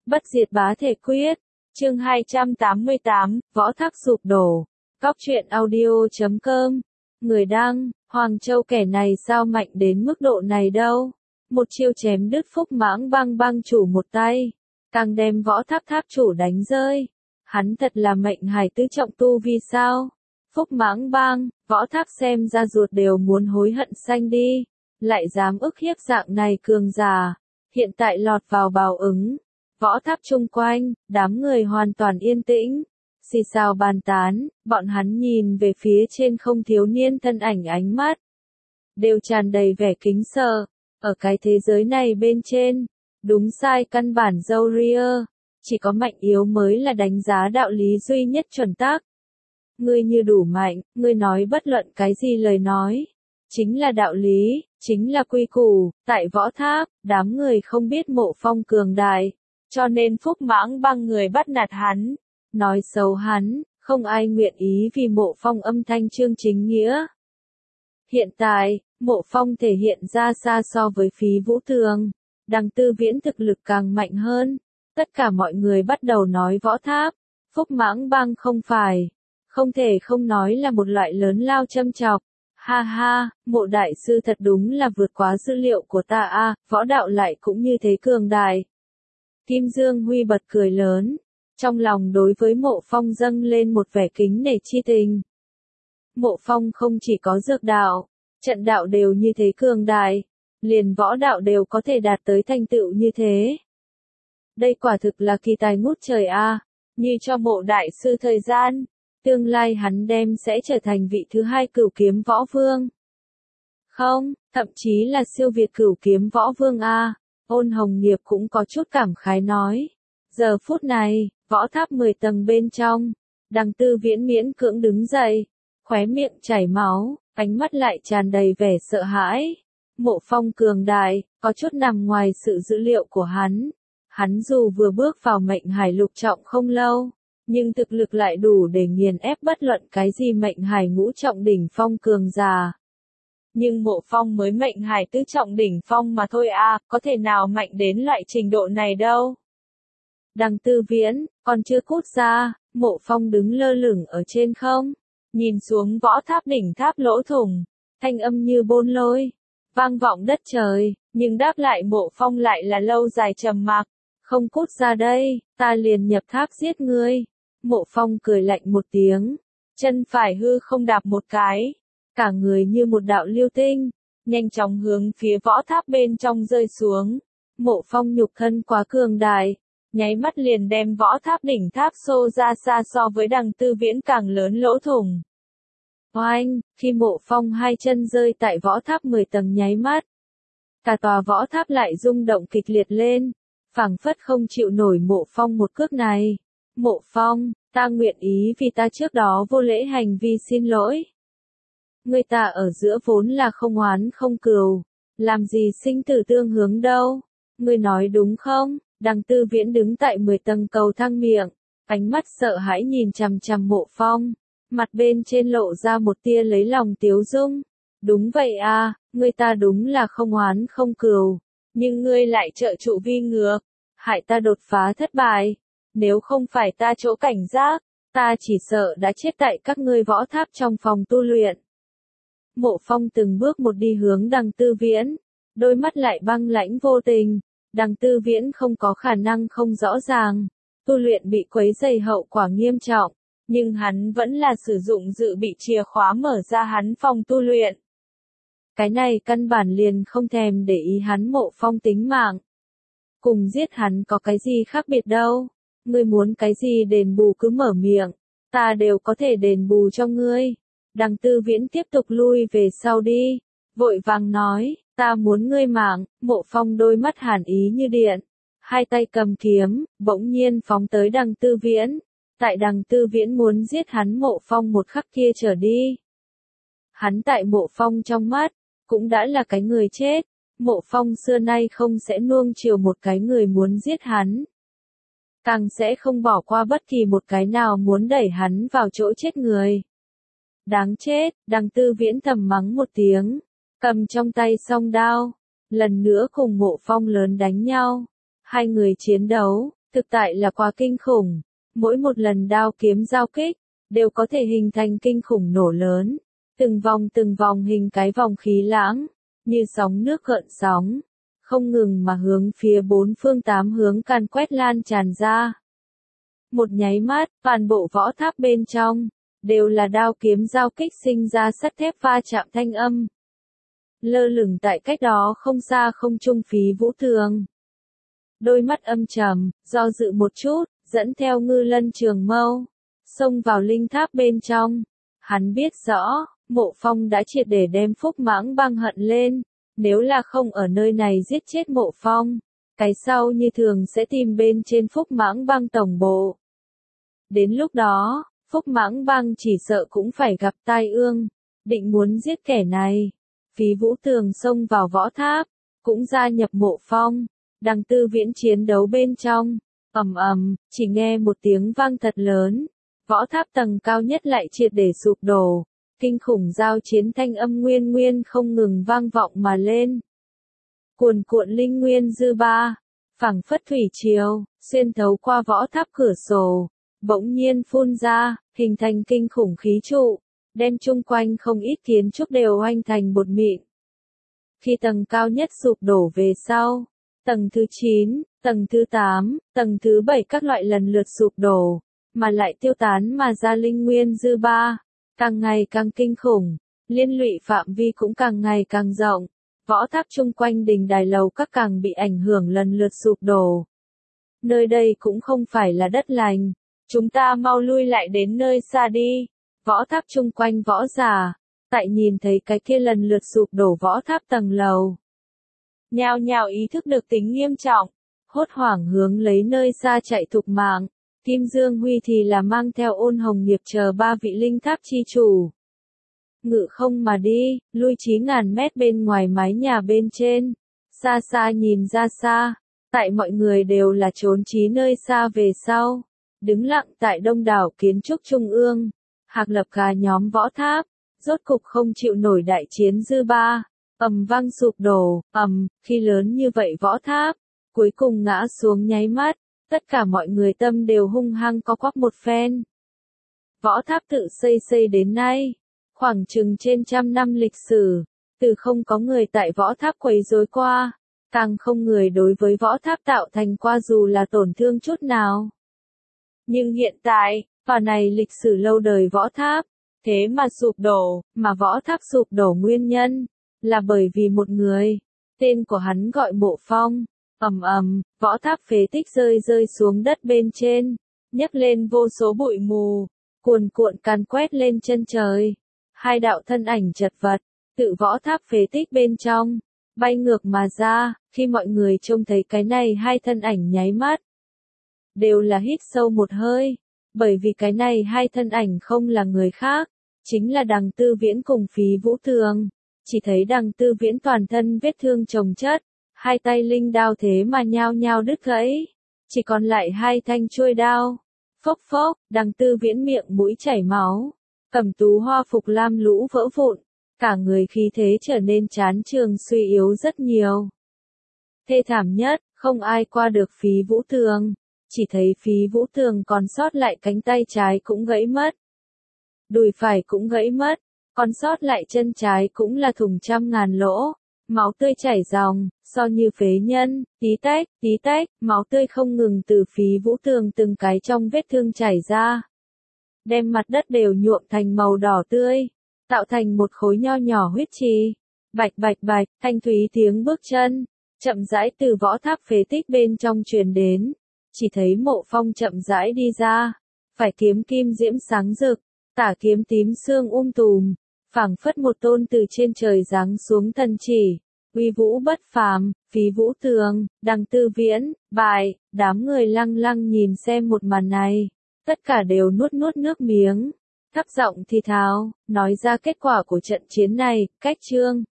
Bất diệt bá thể quyết. Chương 288, Võ Thác sụp đổ. Cóc truyện audio.com. Người đăng, Hoàng Châu kẻ này sao mạnh đến mức độ này đâu. Một chiêu chém đứt Phúc Mãng Bang chủ một tay, càng đem Võ Thác chủ đánh rơi. Hắn thật là mệnh hải tứ trọng tu vì sao? Phúc Mãng Bang, Võ Thác xem ra ruột đều muốn hối hận xanh đi, lại dám ức hiếp dạng này cường giả, hiện tại lọt vào bào ứng. Võ Thác chung quanh, đám người hoàn toàn yên tĩnh, xì xào bàn tán, bọn hắn nhìn về phía trên không thiếu niên thân ảnh ánh mắt, đều tràn đầy vẻ kính sợ. Ở cái thế giới này bên trên, đúng sai căn bản dâu ria, chỉ có mạnh yếu mới là đánh giá đạo lý duy nhất chuẩn tắc. Ngươi như đủ mạnh, ngươi nói bất luận cái gì lời nói, chính là đạo lý, chính là quy củ. Tại Võ Thác, đám người không biết Mộ Phong cường đại, cho nên Phúc Mãng Bang người bắt nạt hắn, nói xấu hắn, không ai nguyện ý vì Mộ Phong âm thanh chương chính nghĩa. Hiện tại, Mộ Phong thể hiện ra xa so với Phí Vũ Tường, Đằng Tư Viễn thực lực càng mạnh hơn. Tất cả mọi người bắt đầu nói Võ Thác, Phúc Mãng Bang không thể không nói là một loại lớn lao châm chọc. Ha ha, Mộ đại sư thật đúng là vượt quá dữ liệu của ta a, võ đạo lại cũng như thế cường đại. Kim Dương Huy bật cười lớn, trong lòng đối với Mộ Phong dâng lên một vẻ kính nể chi tình. Mộ Phong không chỉ có dược đạo, trận đạo đều như thế cường đại, liền võ đạo đều có thể đạt tới thành tựu như thế. Đây quả thực là kỳ tài ngút trời a, như cho Mộ đại sư thời gian, tương lai hắn đem sẽ trở thành vị thứ hai Cửu Kiếm Võ Vương. Không, thậm chí là siêu việt Cửu Kiếm Võ Vương a. Ôn Hồng Nghiệp cũng có chút cảm khái nói. Giờ phút này, Võ Tháp 10 tầng bên trong, Đằng Tư Viễn miễn cưỡng đứng dậy, khóe miệng chảy máu, ánh mắt lại tràn đầy vẻ sợ hãi. Mộ Phong cường đại, có chút nằm ngoài sự dữ liệu của hắn. Hắn dù vừa bước vào mệnh hải lục trọng không lâu, nhưng thực lực lại đủ để nghiền ép bất luận cái gì mệnh hải ngũ trọng đỉnh phong cường giả. Nhưng Mộ Phong mới mệnh hải tứ trọng đỉnh phong mà thôi a, có thể nào mạnh đến loại trình độ này đâu. Đằng Tư Viễn, còn chưa cút ra, Mộ Phong đứng lơ lửng ở trên không, nhìn xuống Võ Tháp đỉnh tháp lỗ thủng, thanh âm như bôn lôi, vang vọng đất trời, nhưng đáp lại Mộ Phong lại là lâu dài trầm mặc. Không cút ra đây, ta liền nhập tháp giết ngươi. Mộ Phong cười lạnh một tiếng, chân phải hư không đạp một cái, cả người như một đạo lưu tinh, nhanh chóng hướng phía Võ Tháp bên trong rơi xuống. Mộ Phong nhục thân quá cường đại, nháy mắt liền đem Võ Tháp đỉnh tháp xô ra xa so với Đằng Tư Viễn càng lớn lỗ thủng. Oanh, khi Mộ Phong hai chân rơi tại Võ Tháp 10 tầng nháy mắt, cả tòa Võ Tháp lại rung động kịch liệt lên, phảng phất không chịu nổi Mộ Phong một cước này. Mộ Phong, ta nguyện ý vì ta trước đó vô lễ hành vi xin lỗi. Người ta ở giữa vốn là không oán không cừu, làm gì sinh tử tương hướng đâu. Ngươi nói đúng không? Đằng Tư Viễn đứng tại 10 tầng cầu thang miệng, ánh mắt sợ hãi nhìn chằm chằm Mộ Phong, mặt bên trên lộ ra một tia lấy lòng tiếu dung. Đúng vậy a, người ta đúng là không oán không cừu, nhưng ngươi lại trợ trụ vi ngược, hại ta đột phá thất bại. Nếu không phải ta chỗ cảnh giác, ta chỉ sợ đã chết tại các ngươi Võ Tháp trong phòng tu luyện. Mộ Phong từng bước một đi hướng Đằng Tư Viễn, đôi mắt lại băng lãnh vô tình. Đằng Tư Viễn không có khả năng không rõ ràng, tu luyện bị quấy rầy hậu quả nghiêm trọng, nhưng hắn vẫn là sử dụng dự bị chìa khóa mở ra hắn phòng tu luyện. Cái này căn bản liền không thèm để ý hắn Mộ Phong tính mạng. Cùng giết hắn có cái gì khác biệt đâu, ngươi muốn cái gì đền bù cứ mở miệng, ta đều có thể đền bù cho ngươi. Đằng Tư Viễn tiếp tục lui về sau đi, vội vàng nói, ta muốn ngươi mạng. Mộ Phong đôi mắt hàn ý như điện, hai tay cầm kiếm, bỗng nhiên phóng tới Đằng Tư Viễn. Tại Đằng Tư Viễn muốn giết hắn Mộ Phong một khắc kia trở đi, hắn tại Mộ Phong trong mắt, cũng đã là cái người chết. Mộ Phong xưa nay không sẽ nuông chiều một cái người muốn giết hắn, càng sẽ không bỏ qua bất kỳ một cái nào muốn đẩy hắn vào chỗ chết người. Đáng chết, Đằng Tư Viễn thầm mắng một tiếng, cầm trong tay song đao, lần nữa cùng Mộ Phong lớn đánh nhau. Hai người chiến đấu, Thực tại là quá kinh khủng, mỗi một lần đao kiếm giao kích, đều có thể hình thành kinh khủng nổ lớn, từng vòng hình cái vòng khí lãng, như sóng nước gợn sóng, không ngừng mà hướng phía bốn phương tám hướng càn quét lan tràn ra. Một nháy mắt, toàn bộ võ tháp bên trong, đều là đao kiếm giao kích sinh ra sắt thép va chạm thanh âm. Lơ lửng tại cách đó không xa không trung Phí Vũ Thường. Đôi mắt âm trầm, do dự một chút, dẫn theo Ngư Lân trường mâu, xông vào linh tháp bên trong. Hắn biết rõ, Mộ Phong đã triệt để đem Phúc Mãng Băng hận lên, nếu là không ở nơi này giết chết Mộ Phong, cái sau như thường sẽ tìm bên trên Phúc Mãng Băng tổng bộ. Đến lúc đó, Phúc Mãng Băng chỉ sợ cũng phải gặp tai ương, định muốn giết kẻ này. Phí Vũ Tường xông vào võ tháp, cũng gia nhập Mộ Phong, Đằng Tư Viễn chiến đấu bên trong. Ầm ầm, chỉ nghe một tiếng vang thật lớn, võ tháp tầng cao nhất lại triệt để sụp đổ, kinh khủng giao chiến thanh âm nguyên nguyên không ngừng vang vọng mà lên. Cuồn cuộn linh nguyên dư ba, phảng phất thủy triều, xuyên thấu qua võ tháp cửa sổ, bỗng nhiên phun ra, hình thành kinh khủng khí trụ, đem chung quanh không ít kiến trúc đều oanh thành bột mịn. Khi tầng cao nhất sụp đổ về sau, tầng thứ 9, tầng thứ 8, tầng thứ 7 các loại lần lượt sụp đổ, mà lại tiêu tán mà ra linh nguyên dư ba, càng ngày càng kinh khủng, liên lụy phạm vi cũng càng ngày càng rộng, võ tháp chung quanh đình đài lầu các càng bị ảnh hưởng lần lượt sụp đổ. Nơi đây cũng không phải là đất lành, chúng ta mau lui lại đến nơi xa đi. Võ tháp chung quanh võ giả, tại nhìn thấy cái kia lần lượt sụp đổ võ tháp tầng lầu, nhao nhao ý thức được tính nghiêm trọng, hốt hoảng hướng lấy nơi xa chạy thục mạng. Kim Dương Huy thì là mang theo Ôn Hồng Nghiệp chờ ba vị linh tháp chi chủ. Ngự không mà đi, lui 9.000 mét bên ngoài mái nhà bên trên, xa xa nhìn ra xa, tại mọi người đều là trốn trí nơi xa về sau, đứng lặng tại đông đảo kiến trúc trung ương. Hạc Lập Gà nhóm võ tháp, rốt cục không chịu nổi đại chiến dư ba, ầm vang sụp đổ, khi lớn như vậy võ tháp, cuối cùng ngã xuống nháy mắt, tất cả mọi người tâm đều hung hăng co quắp một phen. Võ tháp tự xây đến nay, khoảng chừng trên 100 năm lịch sử, từ không có người tại võ tháp quấy rối qua, càng không người đối với võ tháp tạo thành qua dù là tổn thương chút nào. Nhưng hiện tại, vào này lịch sử lâu đời võ tháp, thế mà sụp đổ, mà võ tháp sụp đổ nguyên nhân, là bởi vì một người, tên của hắn gọi Mộ Phong. Võ tháp phế tích rơi xuống đất bên trên, nhấc lên vô số bụi mù, cuồn cuộn càn quét lên chân trời. Hai đạo thân ảnh chật vật, tự võ tháp phế tích bên trong, bay ngược mà ra, khi mọi người trông thấy cái này hai thân ảnh nháy mắt, đều là hít sâu một hơi, bởi vì cái này hai thân ảnh không là người khác, chính là Đằng Tư Viễn cùng Phí Vũ Thường. Chỉ thấy Đằng Tư Viễn toàn thân vết thương chồng chất, hai tay linh đao thế mà nhao nhao đứt gãy, chỉ còn lại hai thanh chuôi đao. Phốc phốc, Đằng Tư Viễn miệng mũi chảy máu, cẩm tú hoa phục lam lũ vỡ vụn, cả người khí thế trở nên chán trường suy yếu rất nhiều. Thê thảm nhất, không ai qua được Phí Vũ Thường, chỉ thấy Phí Vũ Thường còn sót lại cánh tay trái cũng gãy mất, đùi phải cũng gãy mất, còn sót lại chân trái cũng là thủng 100.000 lỗ, máu tươi chảy ròng, so như phế nhân, tí tách, máu tươi không ngừng từ Phí Vũ Thường từng cái trong vết thương chảy ra, đem mặt đất đều nhuộm thành màu đỏ tươi, tạo thành một khối nho nhỏ huyết trì. Bạch bạch bạch, thanh thúy tiếng bước chân, chậm rãi từ võ tháp phế tích bên trong truyền đến, chỉ thấy Mộ Phong chậm rãi đi ra, phải kiếm kim diễm sáng rực, tả kiếm tím xương tùm, phảng phất một tôn từ trên trời giáng xuống thần chỉ, uy vũ bất phàm. Phí Vũ Thường, Đằng Tư Viễn, bại. Đám người lăng lăng nhìn xem một màn này, tất cả đều nuốt nước miếng, thấp giọng thì thào, nói ra kết quả của trận chiến này. Cách chương